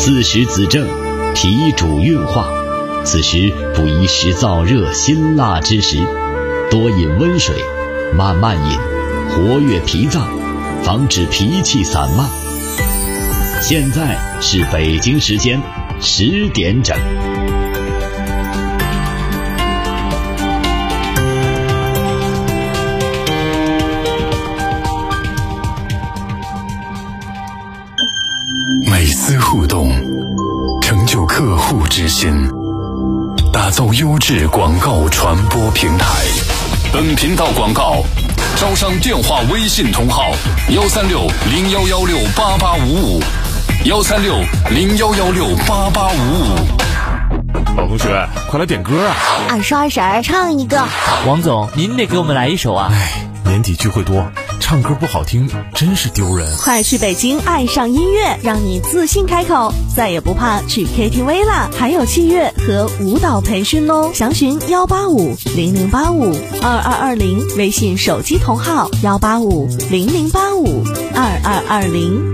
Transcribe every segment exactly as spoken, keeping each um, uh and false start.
四时子正，脾主运化，此时不宜食燥热辛辣之食，多饮温水，慢慢饮，活跃脾脏，防止脾气散漫。现在是北京时间十点整。 每丝互动，成就客户之心，打造优质广告传播平台。本频道广告招商电话微信同号幺三六零幺幺六八八五五幺三六零幺幺六八八五五。 老同学，快来点歌啊！ 二叔二婶唱一个。 王总，您得给我们来一首啊！ 哎，年底聚会多，唱歌不好听真是丢人。 快去北京爱上音乐，让你自信开口，再也不怕去 K T V 啦！还有器乐和舞蹈培训哦，详询幺八五零零八五二二二零，微信手机同号幺八五零零八五二二二零。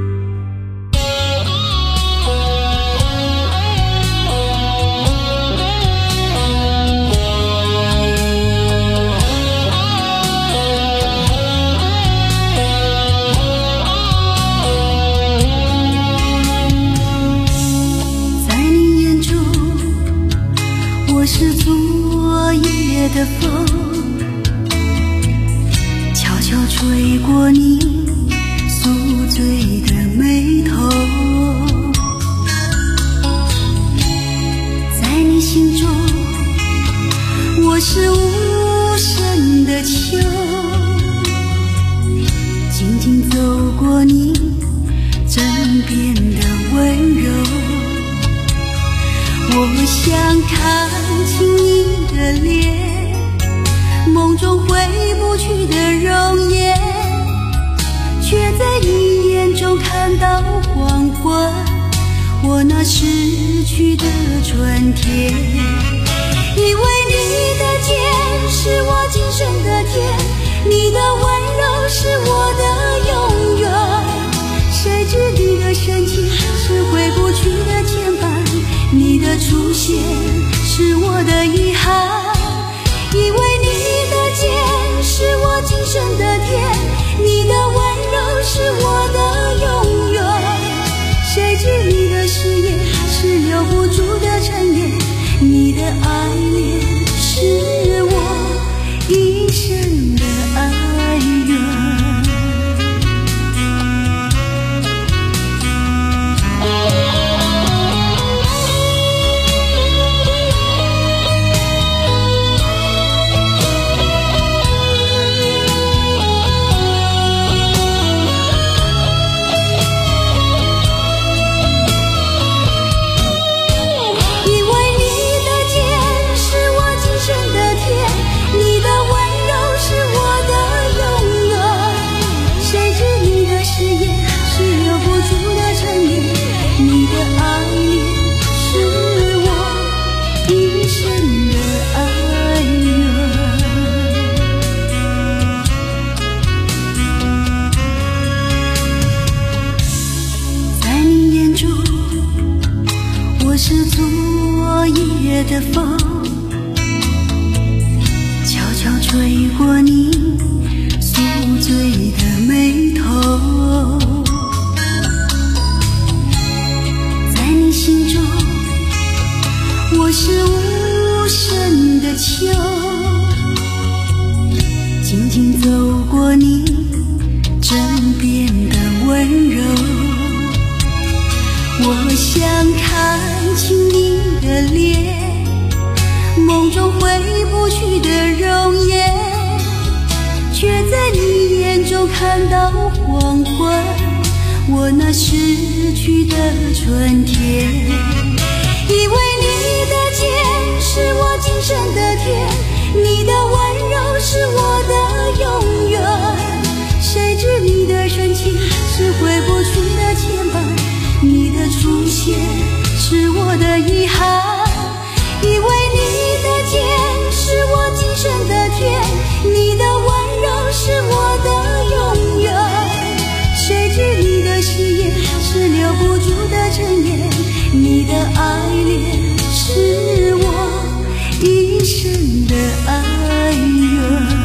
是昨夜的风，悄悄吹过你宿醉的眉头，在你心中我是无声的秋，静静走过你枕边的温柔，我想看清你的脸，梦中回不去的容颜，却在你眼中看到黄昏，我那逝去的春天。以为你的肩是我今生的天，你的温柔是我的永远，谁知你的深情是回不去的牵绊，你的出现是我的遗憾。以为你的肩是我今生的天，你的温柔是我的永远，谁知你的誓言是留不住的尘烟，你的爱恋是我一生的爱缘。的风悄悄吹过你宿醉的眉头，在你心中我是无声的秋，静静走过你枕边的温柔，我想看清你的脸，梦中回不去的容颜，却在你眼中看到黄昏，我那逝去的春天。以为你的肩是我今生的天，你的温柔是我的永远，谁知你的深情是回不去的牵绊，你的出现是我的遗憾。以为你的肩是我今生的天，你的温柔是我的永远，谁知你的誓言是留不住的尘烟， 的爱恋是我一生的爱缘。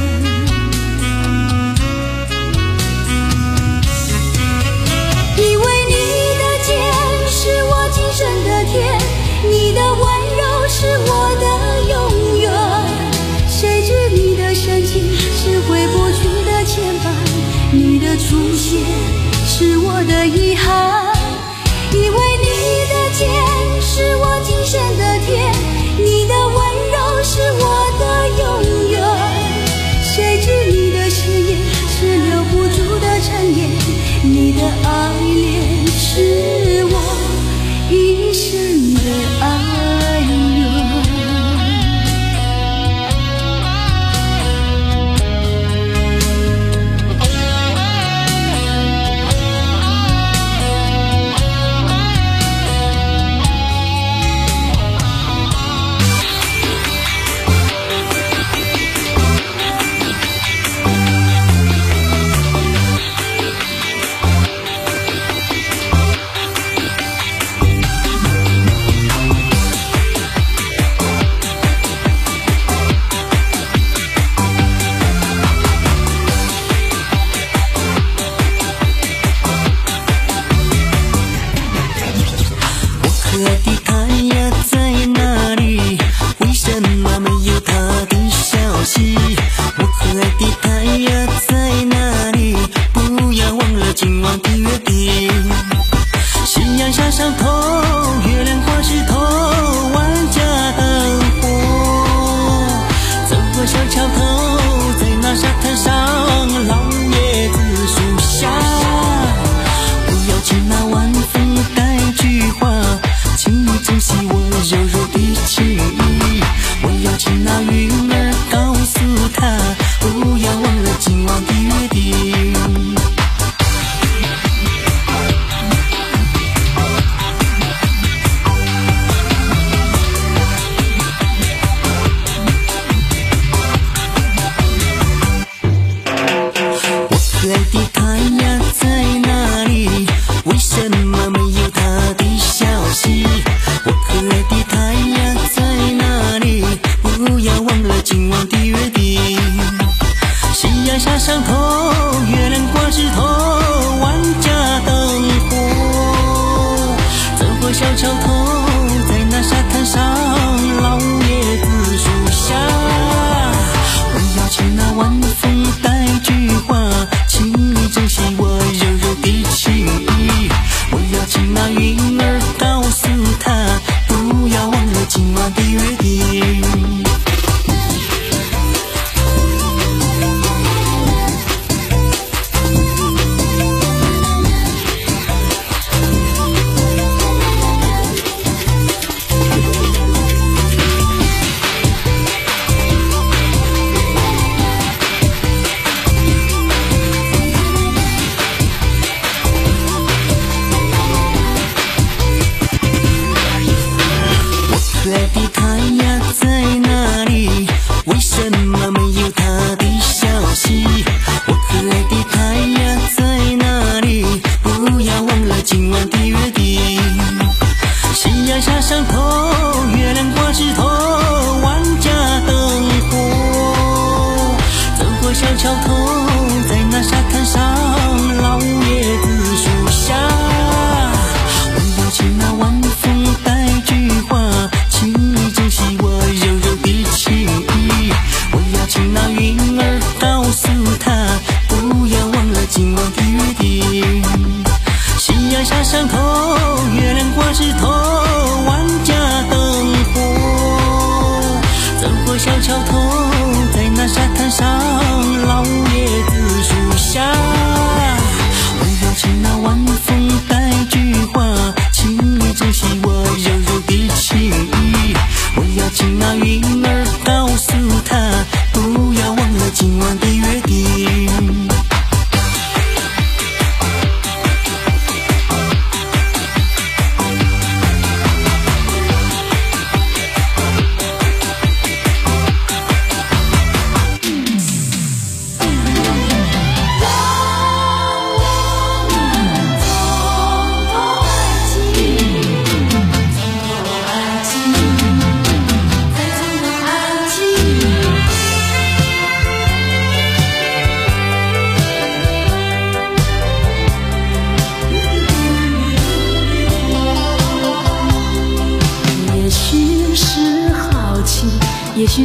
以为你的肩是我今生的天，你的温柔是我的永远，谁知你的深情是回不去的牵绊，你的出现是我的遗憾。以为你的肩是我今生的天，你的温柔是我的永远，谁知你的誓言是留不住的尘烟，你的爱恋是我一生的爱缘。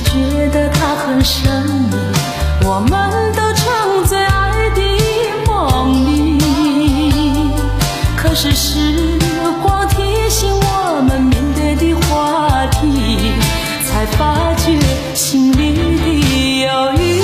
觉得它很神秘，我们都沉醉爱的梦里。可是时光提醒我们面对的话题，才发觉心里的犹豫。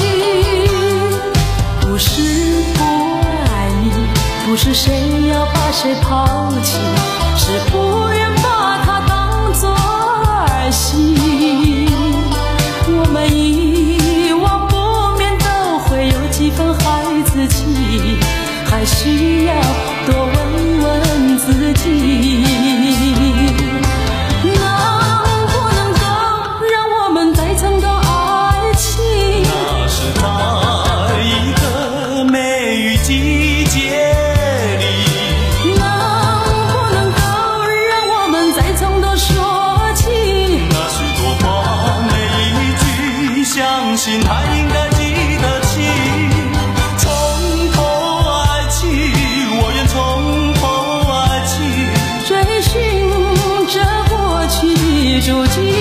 不是不爱你，不是谁要把谁抛弃，是不愿把它当作儿戏。我们一往不免都会有几分孩子气，还需要多问问自己，能不能够让我们再尝到爱情？ 那是在一个梅雨季节里， 能不能够让我们再尝到说起？ 那许多话每一句，相信他应该记得起。从头爱起，我愿从头爱起， 追寻着过去的足迹，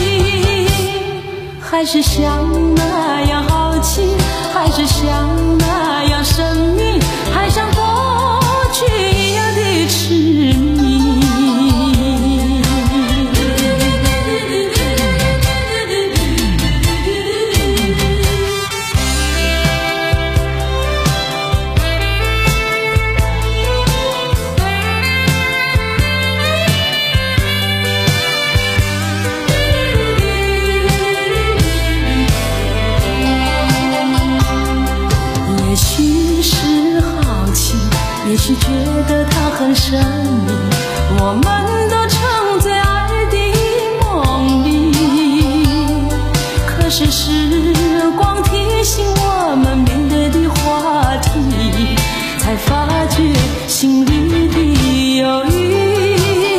还是像那样好奇，还是像那样神秘，还像过去一样的痴迷。也许是好奇，也许觉得它很神秘，我们都沉醉爱的梦里。可是时光提醒我们面对的话题，才发觉心里的犹豫。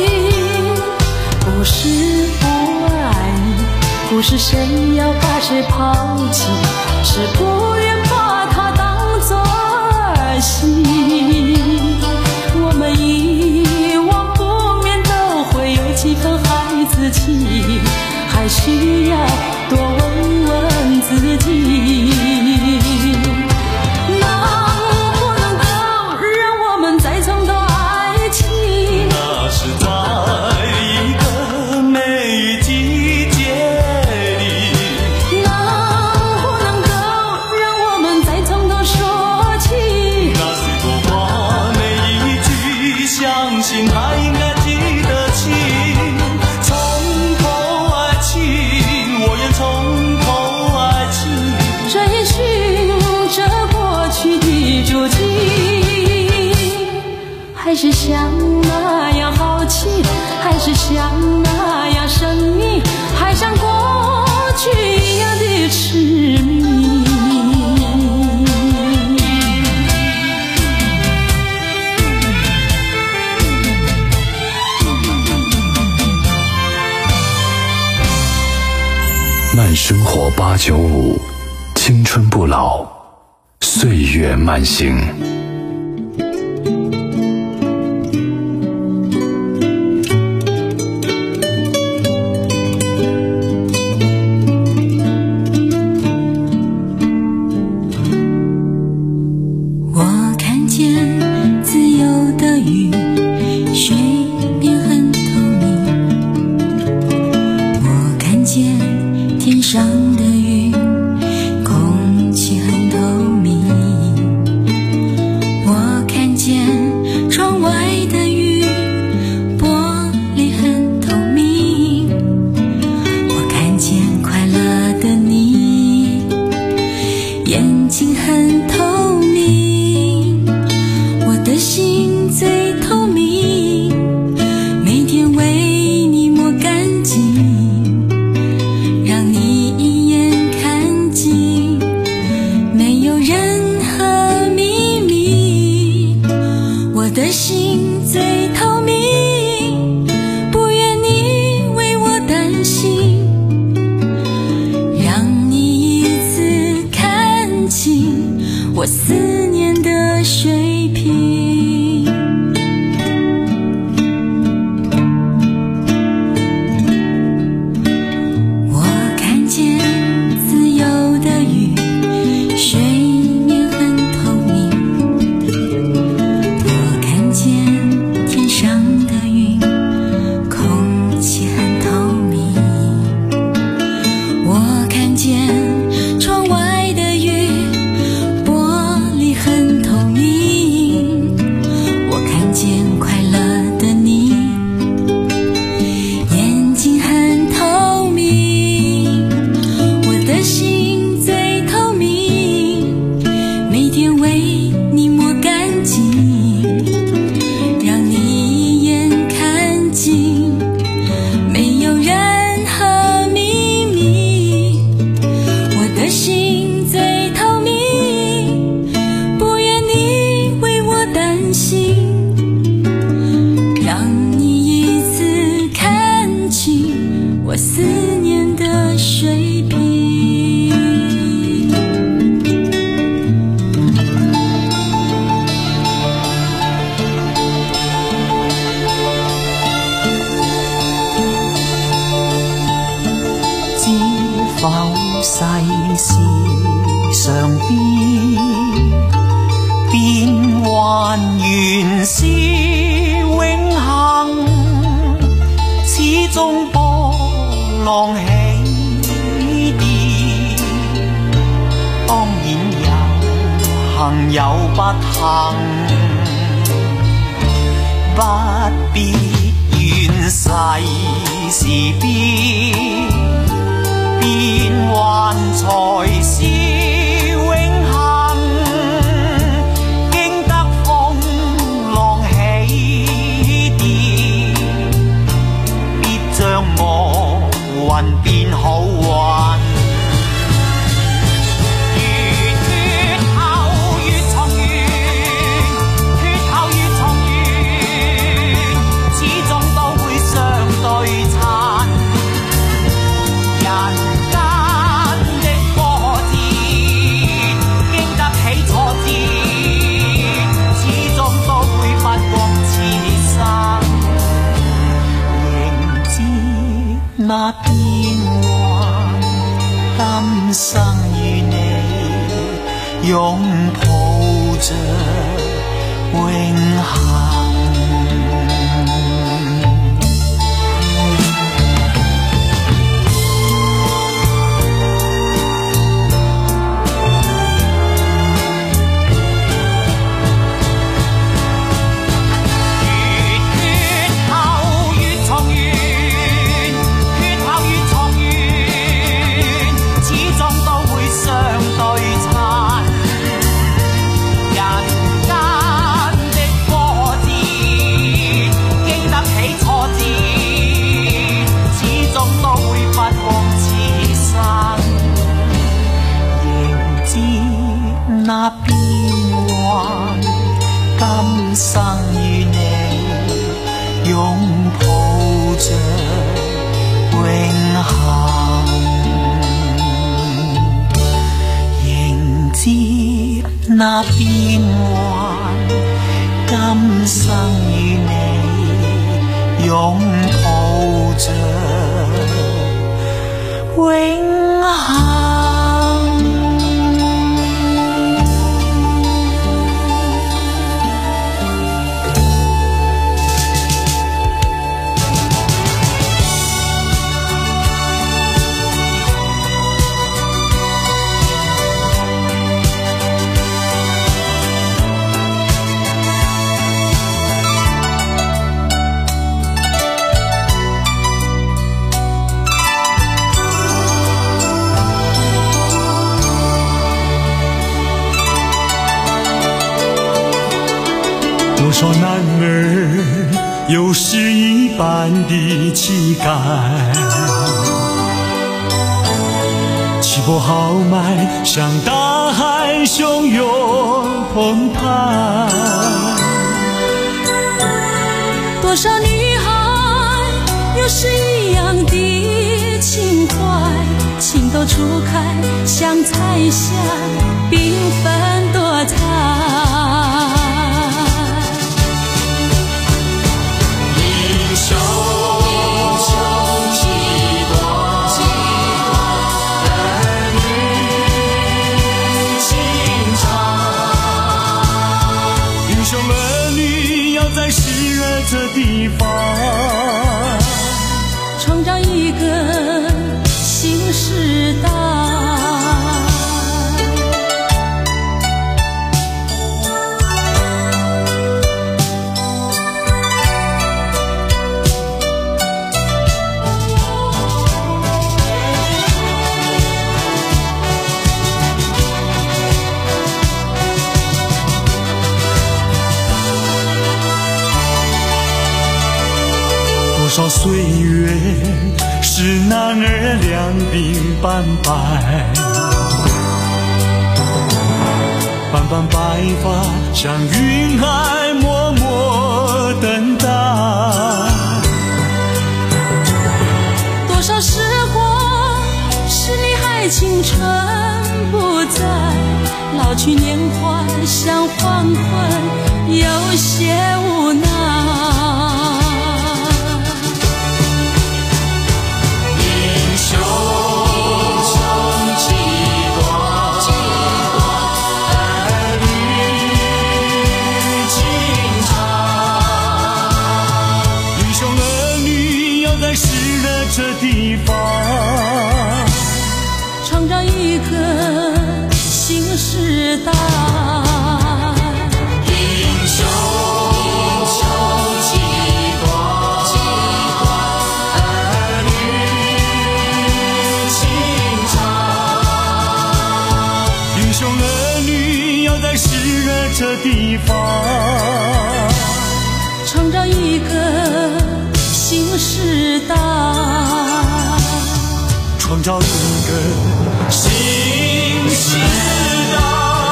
不是不爱你，不是谁要把谁抛弃，是不愿把它当作儿戏。我们一往不免都会有几分孩子气，还需要多问问自己，能不能够让我们再尝到爱情？ 那是在一个梅雨季节里， 能不能够让我们再尝到说起？ 那许多话每一句，相信他应该记得起。从头爱起，我愿从头爱起， 追寻着过去的足迹，还是像那样好奇，还是像那样神秘，还像过去一样的痴迷。 慢生活八九五，青春不老，岁月慢行。 我看见自由的鱼，水面很透明。我看见天上的云，空气很透明。我看见窗外的雨，玻璃很透明。我看见快乐的你，眼睛很透明。我的心最透明，每天为你抹干净，让你一眼看尽，没有任何秘密。我的心最透明，不愿你为我担心，让你一次看清我思念的水平。我看见浪起跌，當然有幸有不幸，不必怨世事變，變幻才是永恆。經得風浪起跌，必將我雲變好運。那變幻，今生與你擁抱着永恆。那變幻，今生與你擁抱着永恆，迎接那變幻，今生與你擁抱着永恆。 多少男儿有诗一般的气概，气魄豪迈，像大海汹涌澎湃。 多少女孩有诗一样的情怀，情窦初开，像彩霞缤纷多彩。 这地方创造一个新时代。 多少岁月使男儿两鬓斑白，斑斑白发像云海默默等待。 多少时光使你还青春不在，老去年华像黄昏，有些无奈。 这地方代。英雄英雄几多几多儿女情长， 英雄儿女要在湿热这地方创造一个新时代， 创造一个新时代。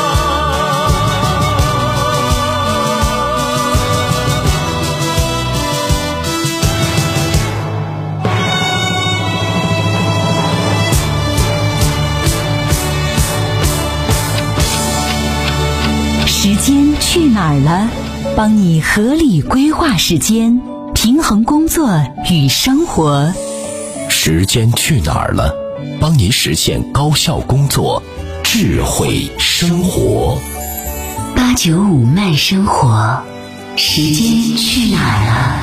时间去哪儿了？帮你合理规划时间，平衡工作与生活。 时间去哪儿了？帮你实现高效工作，智慧生活。 八九五慢生活，时间去哪儿了？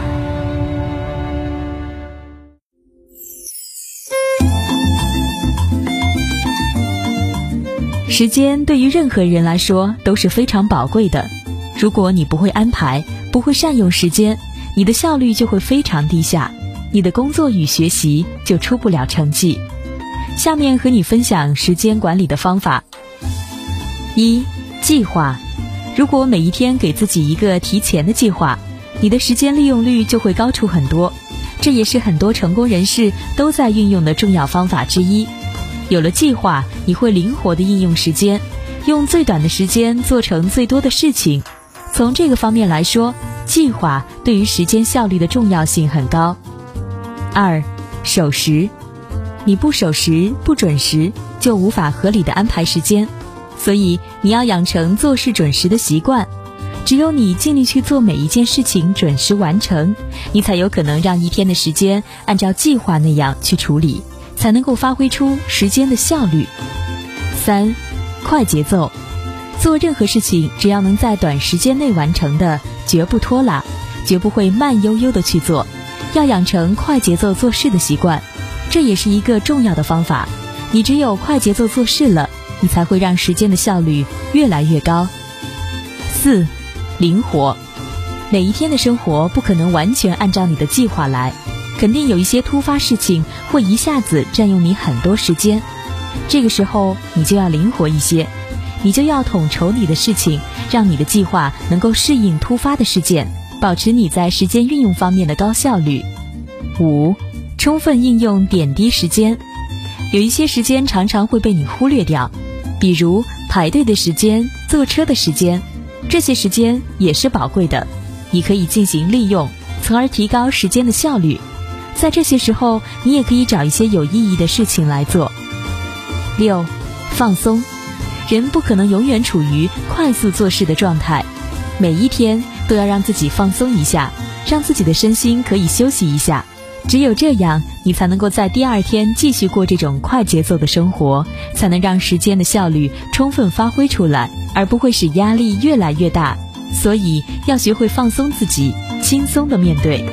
时间对于任何人来说都是非常宝贵的，如果你不会安排，不会善用时间，你的效率就会非常低下，你的工作与学习就出不了成绩。下面和你分享时间管理的方法。一、计划。如果每一天给自己一个提前的计划，你的时间利用率就会高出很多，这也是很多成功人士都在运用的重要方法之一。有了计划，你会灵活地应用时间，用最短的时间做成最多的事情。从这个方面来说，计划对于时间效率的重要性很高。二、守时。你不守时、不准时，就无法合理的安排时间，所以你要养成做事准时的习惯。只有你尽力去做每一件事情准时完成，你才有可能让一天的时间按照计划那样去处理，才能够发挥出时间的效率。三、快节奏。做任何事情，只要能在短时间内完成的，绝不拖拉，绝不会慢悠悠的去做，要养成快节奏做事的习惯，这也是一个重要的方法。你只有快节奏做事了，你才会让时间的效率越来越高。四、灵活。每一天的生活不可能完全按照你的计划来，肯定有一些突发事情会一下子占用你很多时间，这个时候你就要灵活一些，你就要统筹你的事情，让你的计划能够适应突发的事件，保持你在时间运用方面的高效率。五、充分应用点滴时间。有一些时间常常会被你忽略掉，比如排队的时间、坐车的时间，这些时间也是宝贵的，你可以进行利用，从而提高时间的效率。在这些时候，你也可以找一些有意义的事情来做。六、放松。人不可能永远处于快速做事的状态，每一天都要让自己放松一下，让自己的身心可以休息一下。只有这样，你才能够在第二天继续过这种快节奏的生活，才能让时间的效率充分发挥出来，而不会使压力越来越大。所以要学会放松自己，轻松地面对。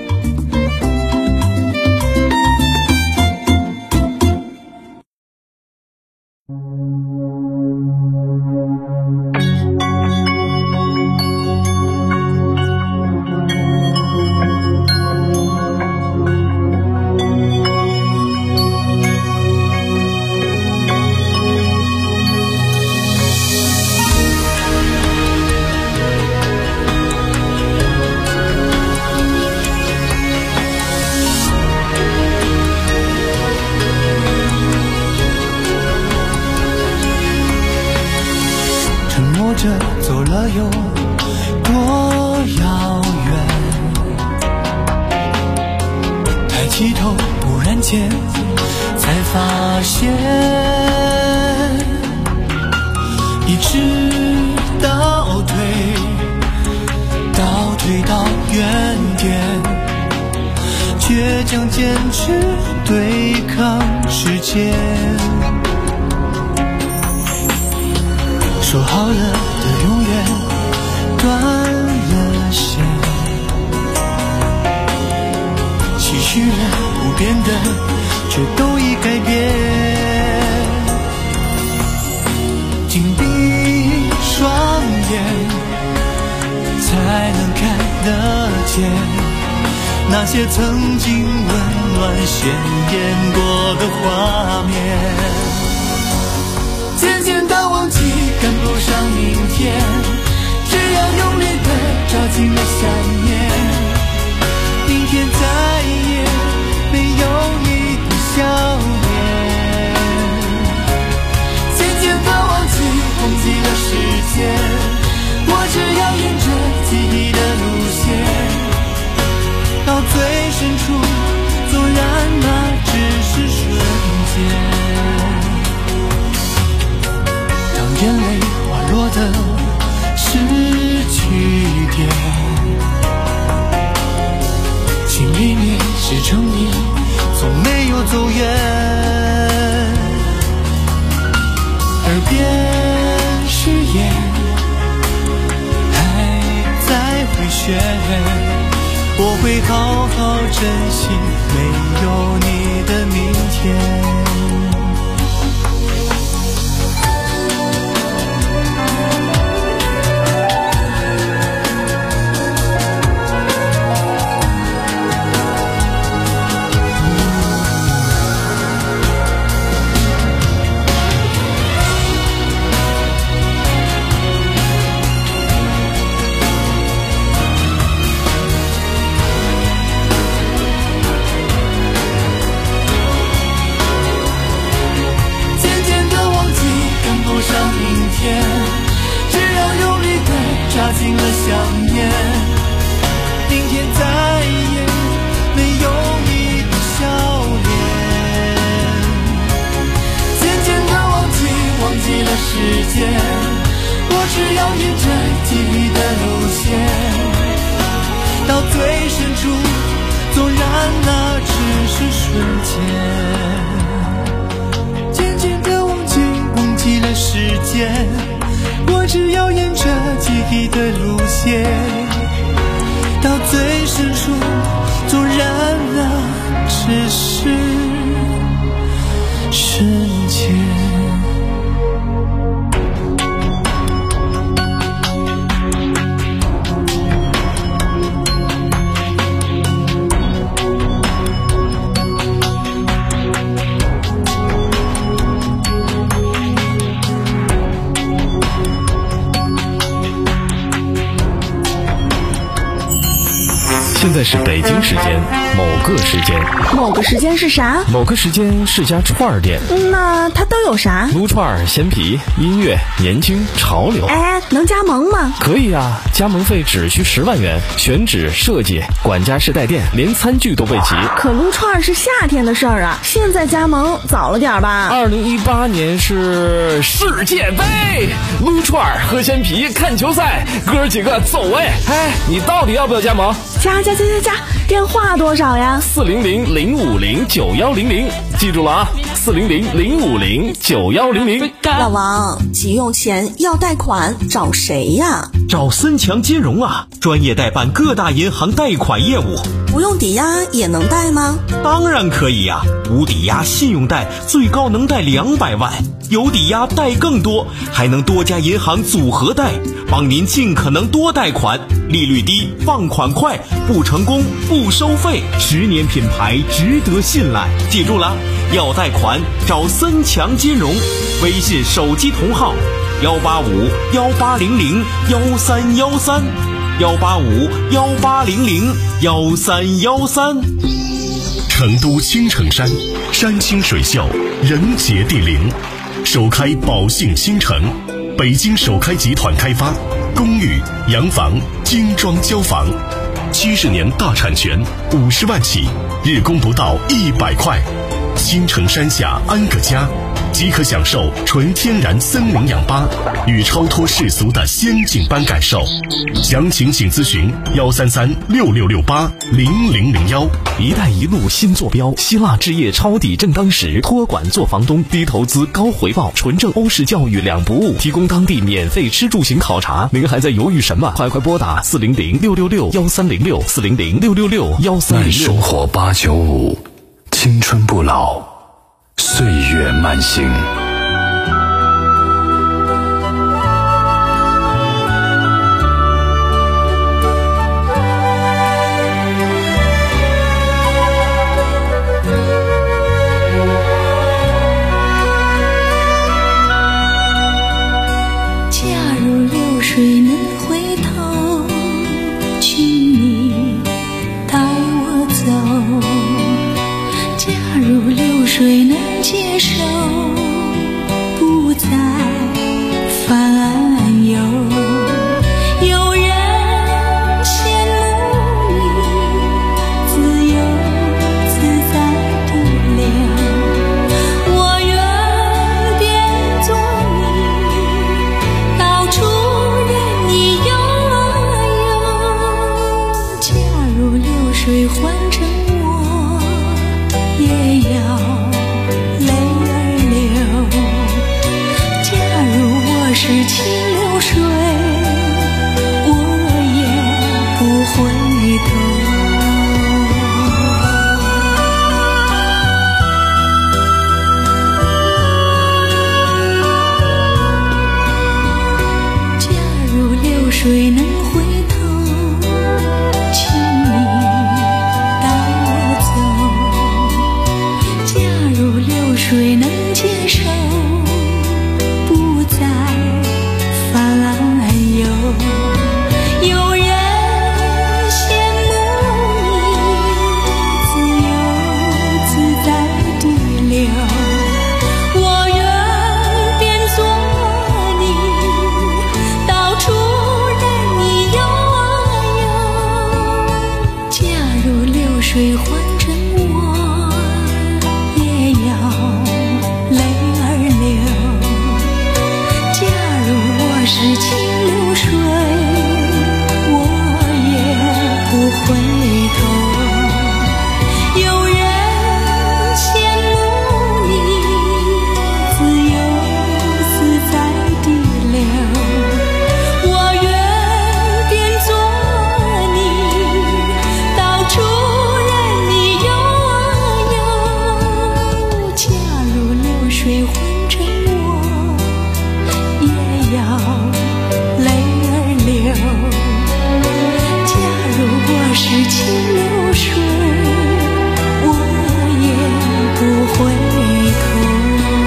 着走了有多遥远，抬起头忽然间才发现，一直倒退倒退到原点，倔强坚持对抗时间，说好了的永远断了线，期许了不变的却都已改变，紧闭得见那些曾经温暖鲜艳过的画面，渐渐的忘记赶不上明天，只要用力的抓紧了想念，明天再也没有你的笑脸，渐渐的忘记忘记了时间，我只要沿着记忆的路线到最深处，纵然那只是瞬间，当眼泪滑落的是句点，心里面是诚意，从没有走远，耳边誓言还在回旋，我会好好珍惜没有你的明天。只要用力的抓紧了想念，明天再也没有你的笑脸，渐渐的忘记忘记了时间，我只要沿着记忆的路线到最深处，纵然那只是瞬间，渐渐的忘记忘记了时间，我只要沿着记忆的路线到最深处，纵然那只是瞬间。 现在是北京时间某个时间， 某个时间是啥？ 某个时间是家串儿店。 那它都有啥？ 撸串、鲜皮、音乐、年轻、潮流。 哎，能加盟吗？ 可以啊，加盟费只需十万元，选址、设计、管家式带电，连餐具都备齐。 可撸串是夏天的事儿啊，现在加盟早了点吧？ 二零一八年是世界杯，撸串、喝鲜皮、看球赛，哥几个走位。哎，你到底要不要加盟？ 加加加加加，电话多少呀？ 四零零零五零九幺零零，记住了啊，四零零零五零九幺零零。 老王，急用钱要贷款找谁呀？ 找森强金融啊，专业代办各大银行贷款业务。 不用抵押也能贷吗？ 当然可以呀、啊，无抵押信用贷最高能贷两百万，有抵押贷更多，还能多家银行组合贷，帮您尽可能多贷款，利率低，放款快，不成功不收费，十年品牌值得信赖。记住了，要贷款找森强金融，微信手机同号幺八五幺八零零幺三幺三，幺八五幺八零零幺三幺三。 成都青城山，山清水秀，人杰地灵，首开宝兴新城，北京首开集团开发，公寓、洋房、精装交房，七十年大产权，五十万起，日供不到一百块。青城山下安个家，即可享受纯天然森林氧吧与超脱世俗的仙境般感受。详情请咨询幺三三六六六八零零零幺。 一带一路新坐标，希腊置业抄底正当时，托管做房东，低投资高回报，纯正欧式教育两不误，提供当地免费吃住行考察。您还在犹豫什么？快快拨打四零零六六六幺三零六四零零六六六幺三零六。 生活八九五，青春不老，岁月慢行。 是清流水，我也不回头。水能回头，请你带我走。假如流水能接受，不再烦忧。有人羡慕你自由自在地流，我愿变作你，到处水换成我，也要泪儿流。假如我是清流水，我也不回头。有人羡慕你自由自在地流，我愿变作你，到处水换成我，也要泪儿流。假如我是清流水，我也不回头。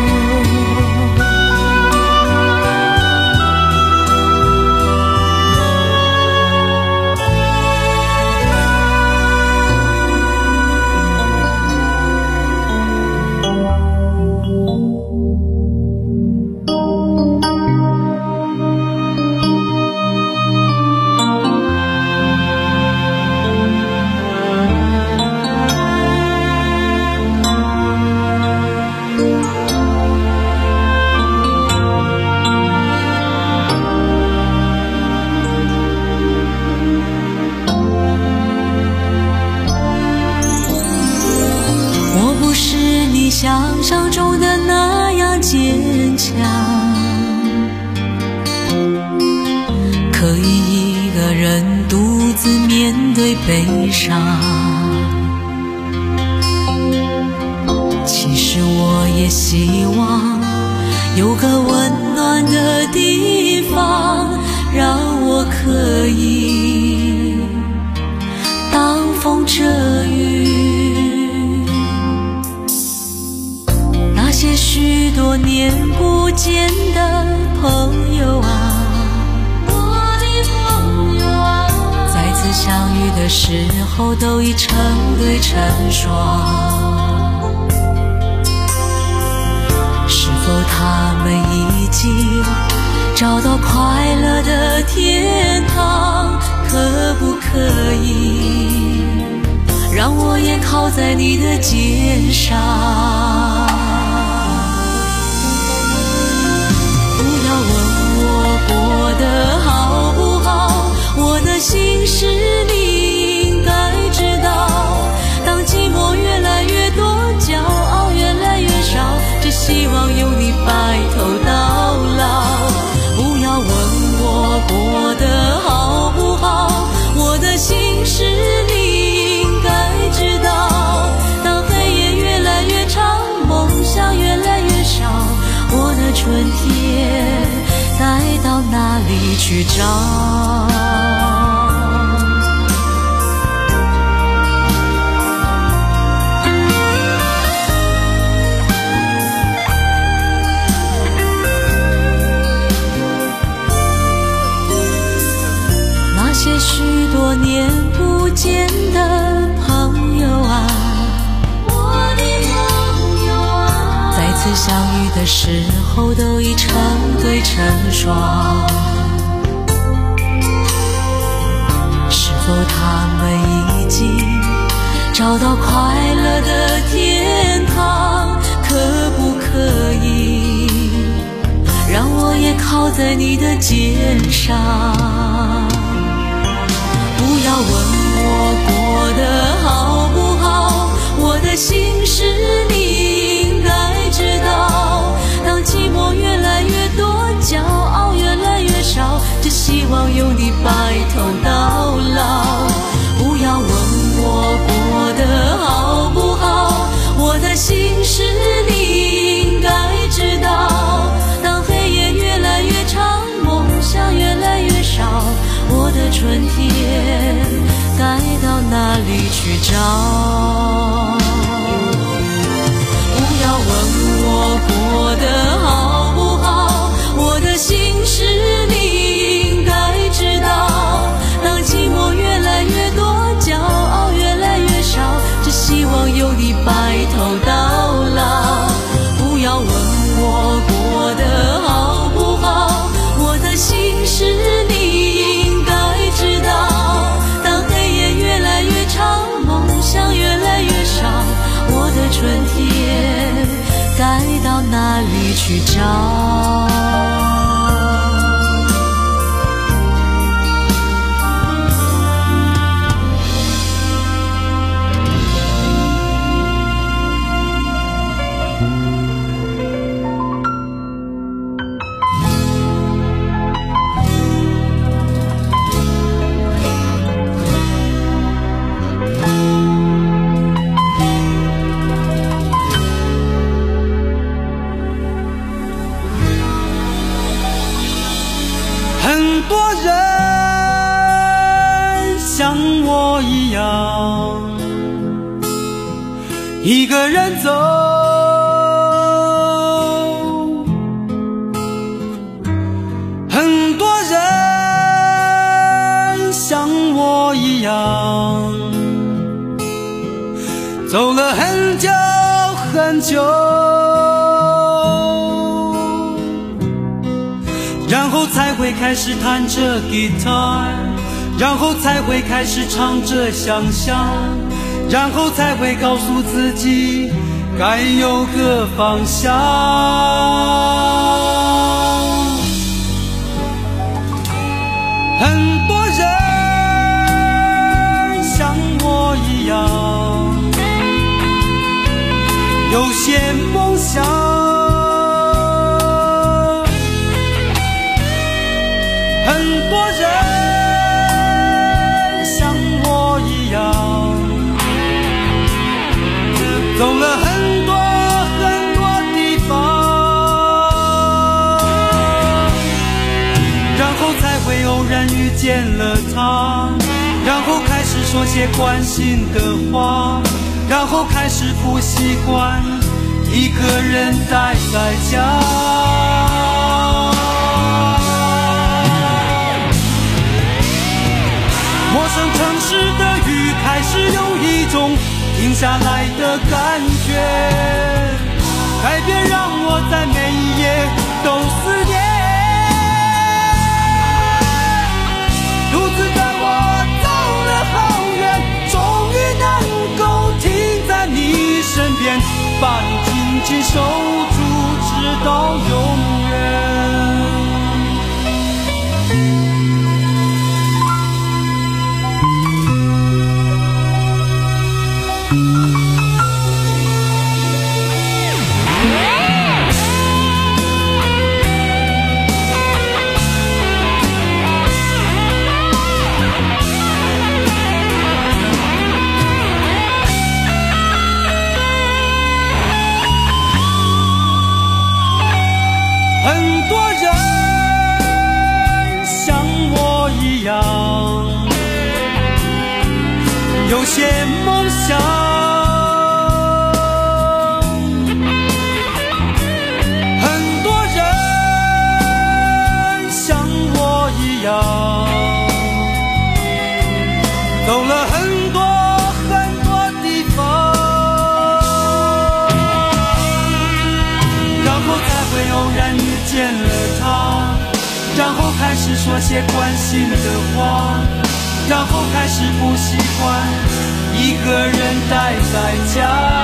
想象中的那样坚强，可以一个人独自面对悲伤。其实我也希望有个温暖的地方，让我可以挡风遮雨。那些许多年不见的朋友啊，我的朋友啊，再次相遇的时候都已成对成双。是否他们已经找到快乐的天堂？可不可以让我也靠在你的肩上？过得好不好，我的心事你应该知道。当寂寞越来越多，骄傲越来越少，只希望有你白头到老。不要问我过得好不好，我的心事你应该知道。当黑夜越来越长，梦想越来越少，我的春天该到哪里去找？那些许多年不见的朋友啊，我的朋友啊，再次相遇的时候都已成对成双。是否他们已经找到快乐的天堂？可不可以让我也靠在你的肩上？不要问我过得好不好，我的心事你应该知道。当寂寞越来越多，骄傲里去找？不要问我过得好不好，我的心事你应该知道。当寂寞越来越多，骄傲越来越少，只希望有你白头到老。不要问我过得好不好，我的心事你应该知道。当黑夜越来越长，梦想越来越少，我的春天该到哪里去找？ 很多人像我一样，一个人走，很多人像我一样，走了很久很久，然后才会开始弹着吉他，然后才会开始唱着想象，然后才会告诉自己该有个方向。很多人像我一样，有些梦想很多人像我一样，走了很多很多地方，然后才会偶然遇见了他，然后开始说些关心的话，然后开始不习惯一个人待在家。陌生城市的雨开始有一种停下来的感觉，改变让我在每一夜都思念。独自的我走了好远，终于能够停在你身边，把你紧紧守住，直到永远。很多人像我一样，有些梦想很多人像我一样，走了很多很多地方，然后才会偶然遇见了他，然后开始说些关心的话，然后开始不习惯一个人待在家。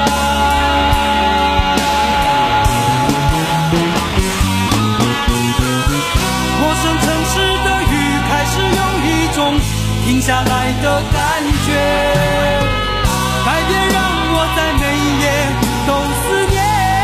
陌生城市的雨开始有一种停下来的感觉，改变让我在每一夜都思念。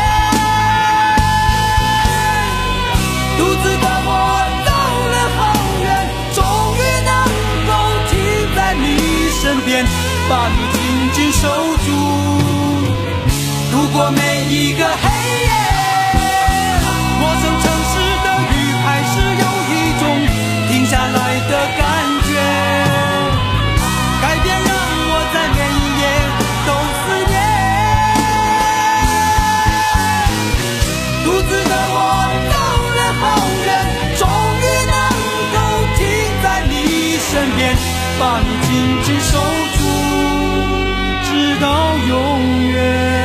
独自的我走了好远，终于能够停在你身边，把你紧紧守住，度过每一个黑夜。陌生城市的雨开始有一种停下来的感觉，改变让我在每把你紧紧守住，直到永远。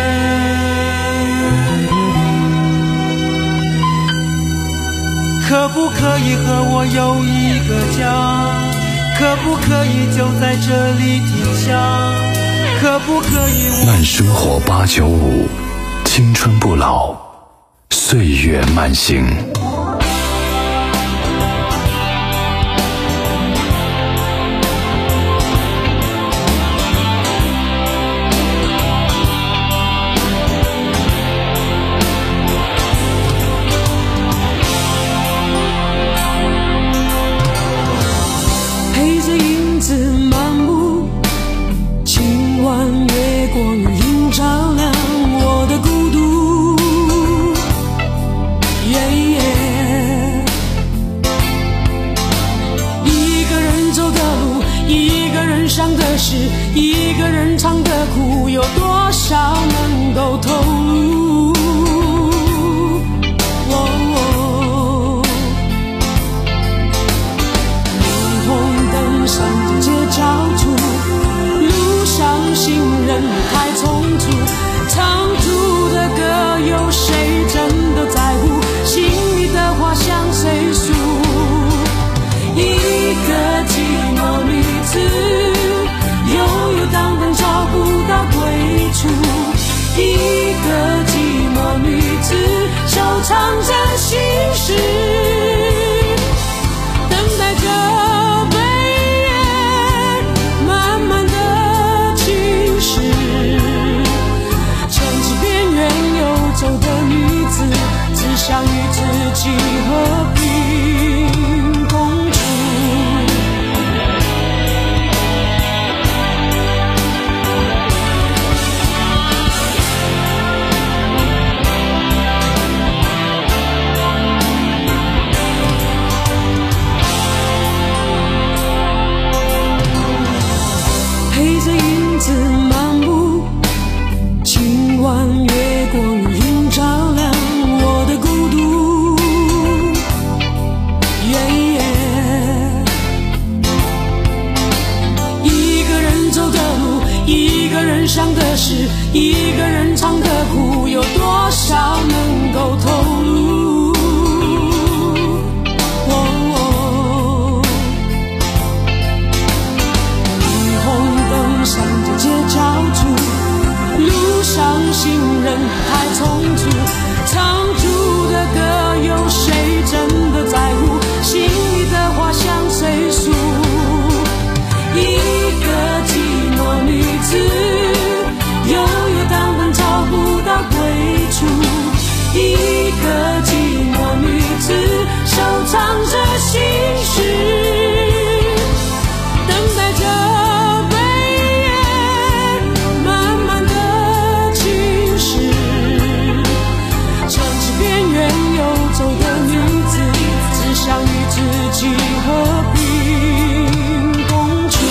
可不可以和我有一个家？可不可以就在这里停下？可不可以？ 慢生活八九五，青春不老，岁月慢行。 一个人唱的苦，有多少能够透露？哦哦、霓虹灯闪着街角处，路上行人太匆促，唱出的歌有谁真的在乎？心里的话向谁诉？一个寂寞女子，悠悠荡荡找不到归处，一个寂寞女子收藏着心事，等待着被人慢慢的侵蚀。城市边缘游走的女子，只想与自己和平共处。一个人唱的苦，有多少能够透露？哦哦、霓虹灯闪着街角处，路上行人太匆促，唱出的歌有谁真的在乎？心里的话向谁诉？一个寂寞女子，悠悠荡荡找不到归处，一个寂寞女子收藏着心事，等待着被人慢慢的侵蚀。城市边缘游走的女子，只想与自己和平共处。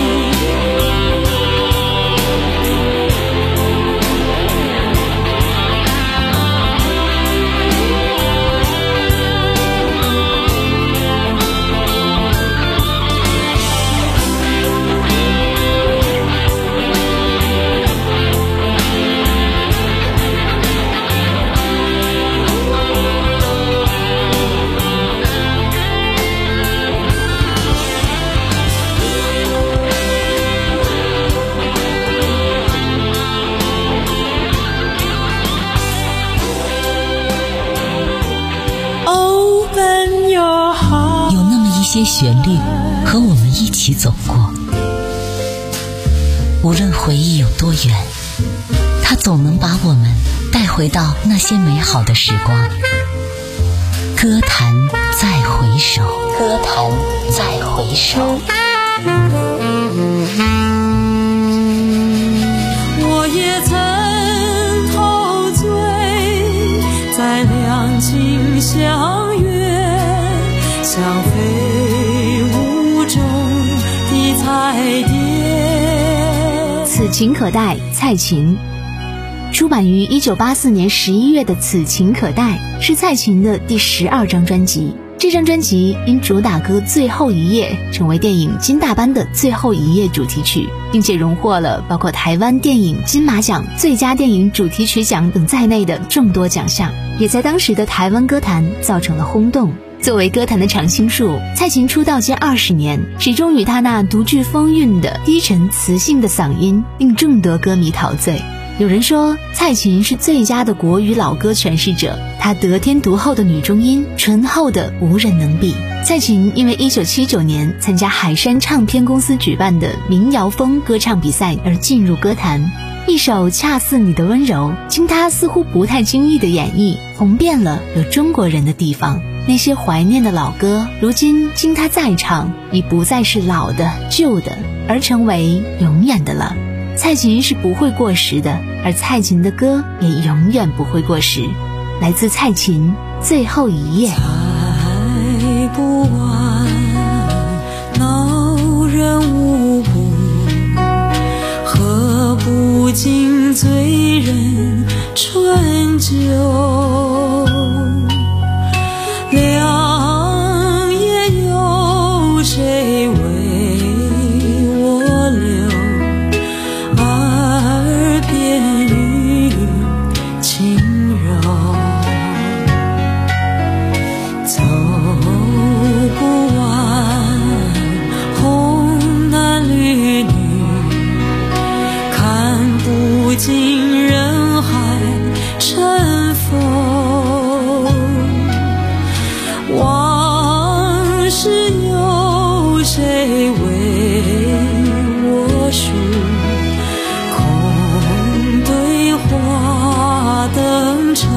一些旋律和我们一起走过，无论回忆有多远，它总能把我们带回到那些美好的时光。歌坛再回首，歌坛再回首。 我也曾陶醉在两情相悦，像飞舞中的彩蝶。 此情可待，蔡琴。出版于一九八四年十一月的《此情可待》是蔡琴的第十二张专辑， 这张专辑因主打歌《最后一页》成为电影《金大班》的最后一页主题曲，并且荣获了包括台湾电影金马奖最佳电影主题曲奖等在内的众多奖项，也在当时的台湾歌坛造成了轰动。作为歌坛的常青树，蔡琴出道近二十年，始终与她那独具风韵的低沉磁性的嗓音令众多歌迷陶醉。有人说蔡琴是最佳的国语老歌诠释者，她得天独厚的女中音醇厚的无人能比。蔡琴因为一九七九年参加海山唱片公司举办的民谣风歌唱比赛而进入歌坛，一首恰似你的温柔经她似乎不太经意的演绎，红遍了有中国人的地方。那些怀念的老歌如今经她再唱，已不再是老的旧的，而成为永远的了。蔡琴是不会过时的，而蔡琴的歌也永远不会过时。来自蔡琴《最后一页》。 猜不完恼人无故，喝不尽醉人春酒，良夜有谁为我留，耳边语轻柔，走不完红男绿女，看不尽人海尘封，往事有谁为我述，空对话灯抽，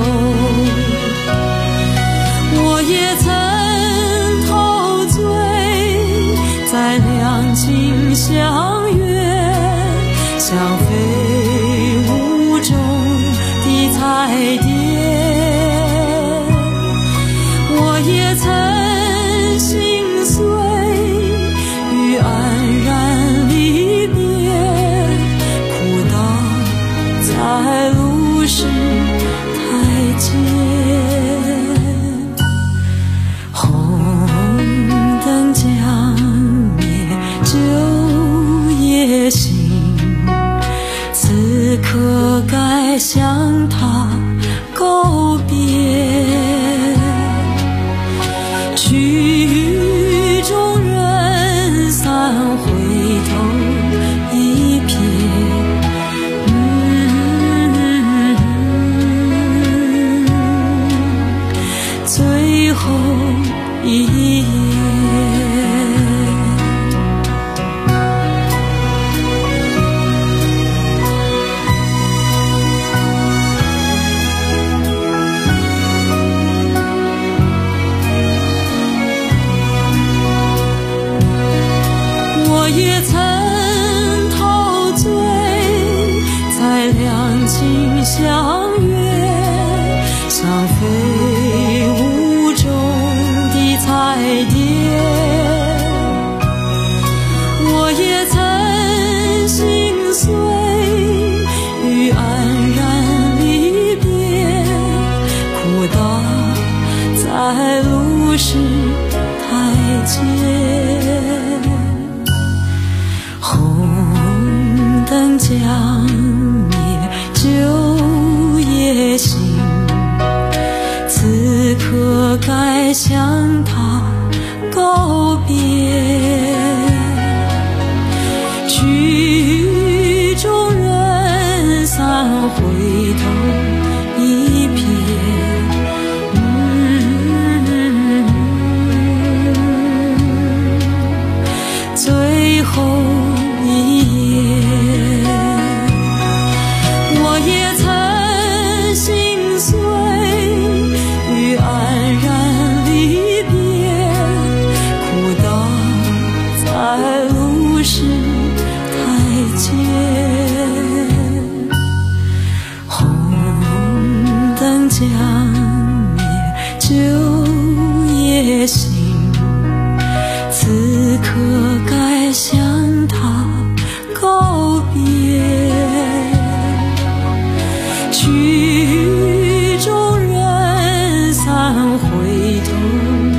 我也曾陶醉在两情相悦，像飞舞中的彩蝶，我也曾心碎于黯然离别，哭倒在路是台阶，红灯将灭旧夜行，此刻该向他告别，曲终人散回头一瞥，嗯，最后一页。我也曾陶醉在两情相悦，像飞舞中的彩蝶，我也曾心碎于黯然离别，哭倒在路是台阶，红灯将灭旧夜行，此刻该向他告别，曲终人散回头一瞥，嗯，最后一页，我也曾心碎于黯然离别，哭倒在路是台阶，红灯将灭旧夜行，此刻该向他告别，曲终人散回头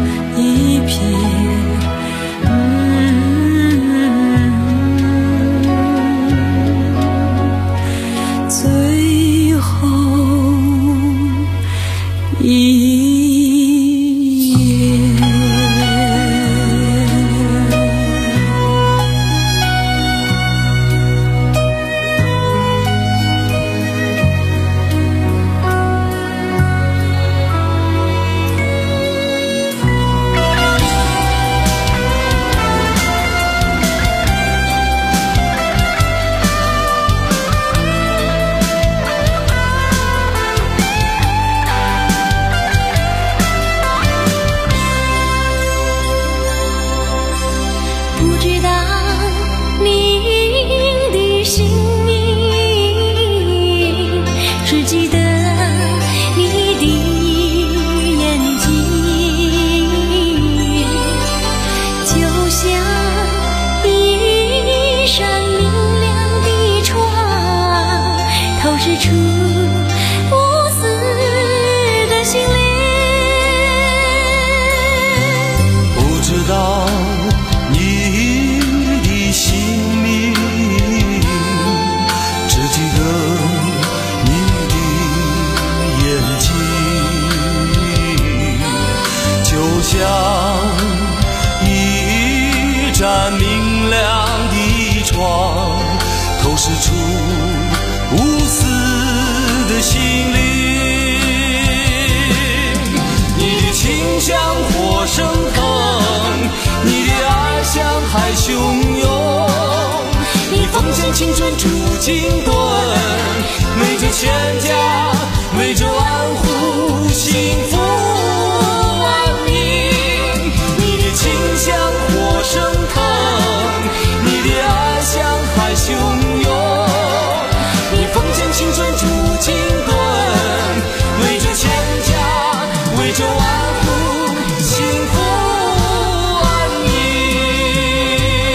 汹涌。你奉献青春铸金盾，为这全家，为这万户幸福安宁。你的情像火升腾，你的爱像海汹涌。你奉献青春铸金盾，为这全家，为这万户幸福安宁。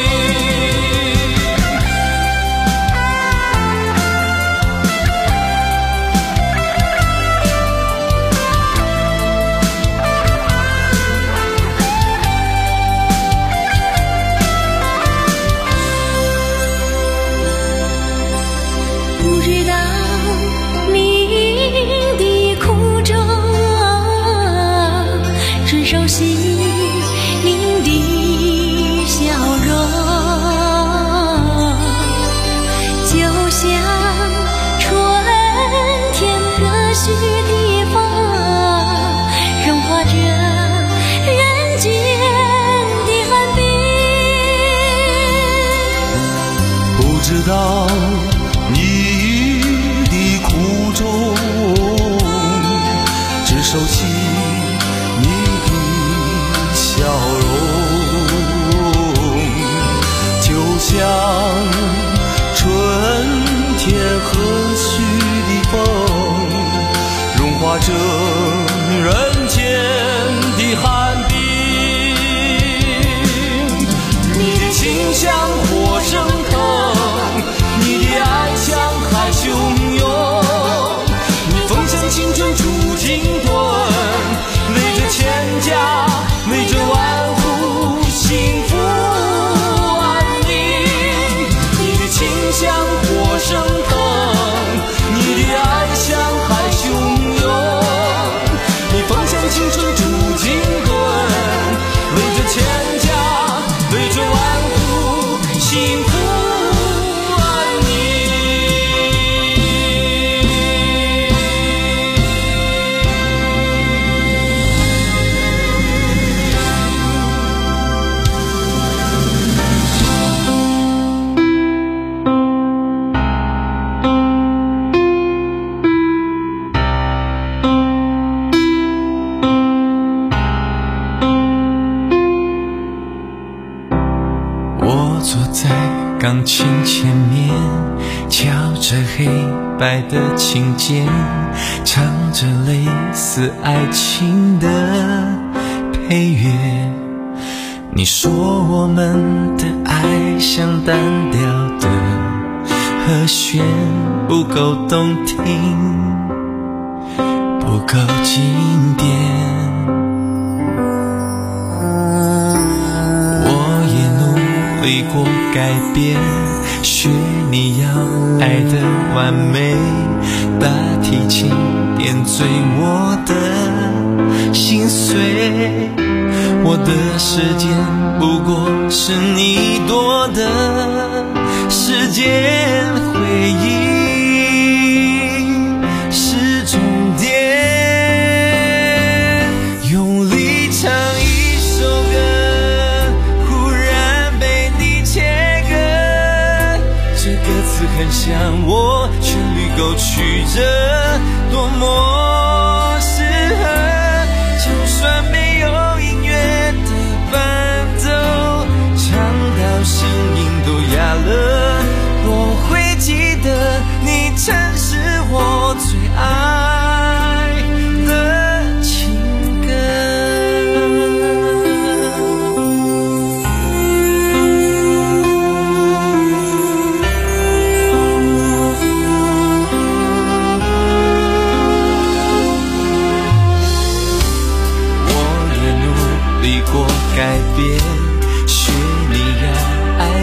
不知道你的苦衷，只熟悉您的笑容，就像春天和煦的风，融化着人间的寒冰。 不知道你的苦衷，只收起你的笑容，就像春天和煦的风，融化着人间的寒冰。你的情像火升腾，你的爱像海汹涌。你奉献青春铸金盾，为这全家，为这万户幸福安宁。你的情像火升腾，你的爱像海汹涌。你奉献青春铸金盾，为这全家，为这万户幸福安宁。 我坐在钢琴前面，敲着黑白的琴键，唱着类似爱情的配乐。你说我们的爱像单调的和弦，不够动听，不够经典。我也努力过改变，学你要爱的完美，把提琴点缀我的心碎。我的时间不过是你多的时间，回忆是终点。用力唱一首歌，忽然被你切割，这歌词很像我，旋律勾曲着多么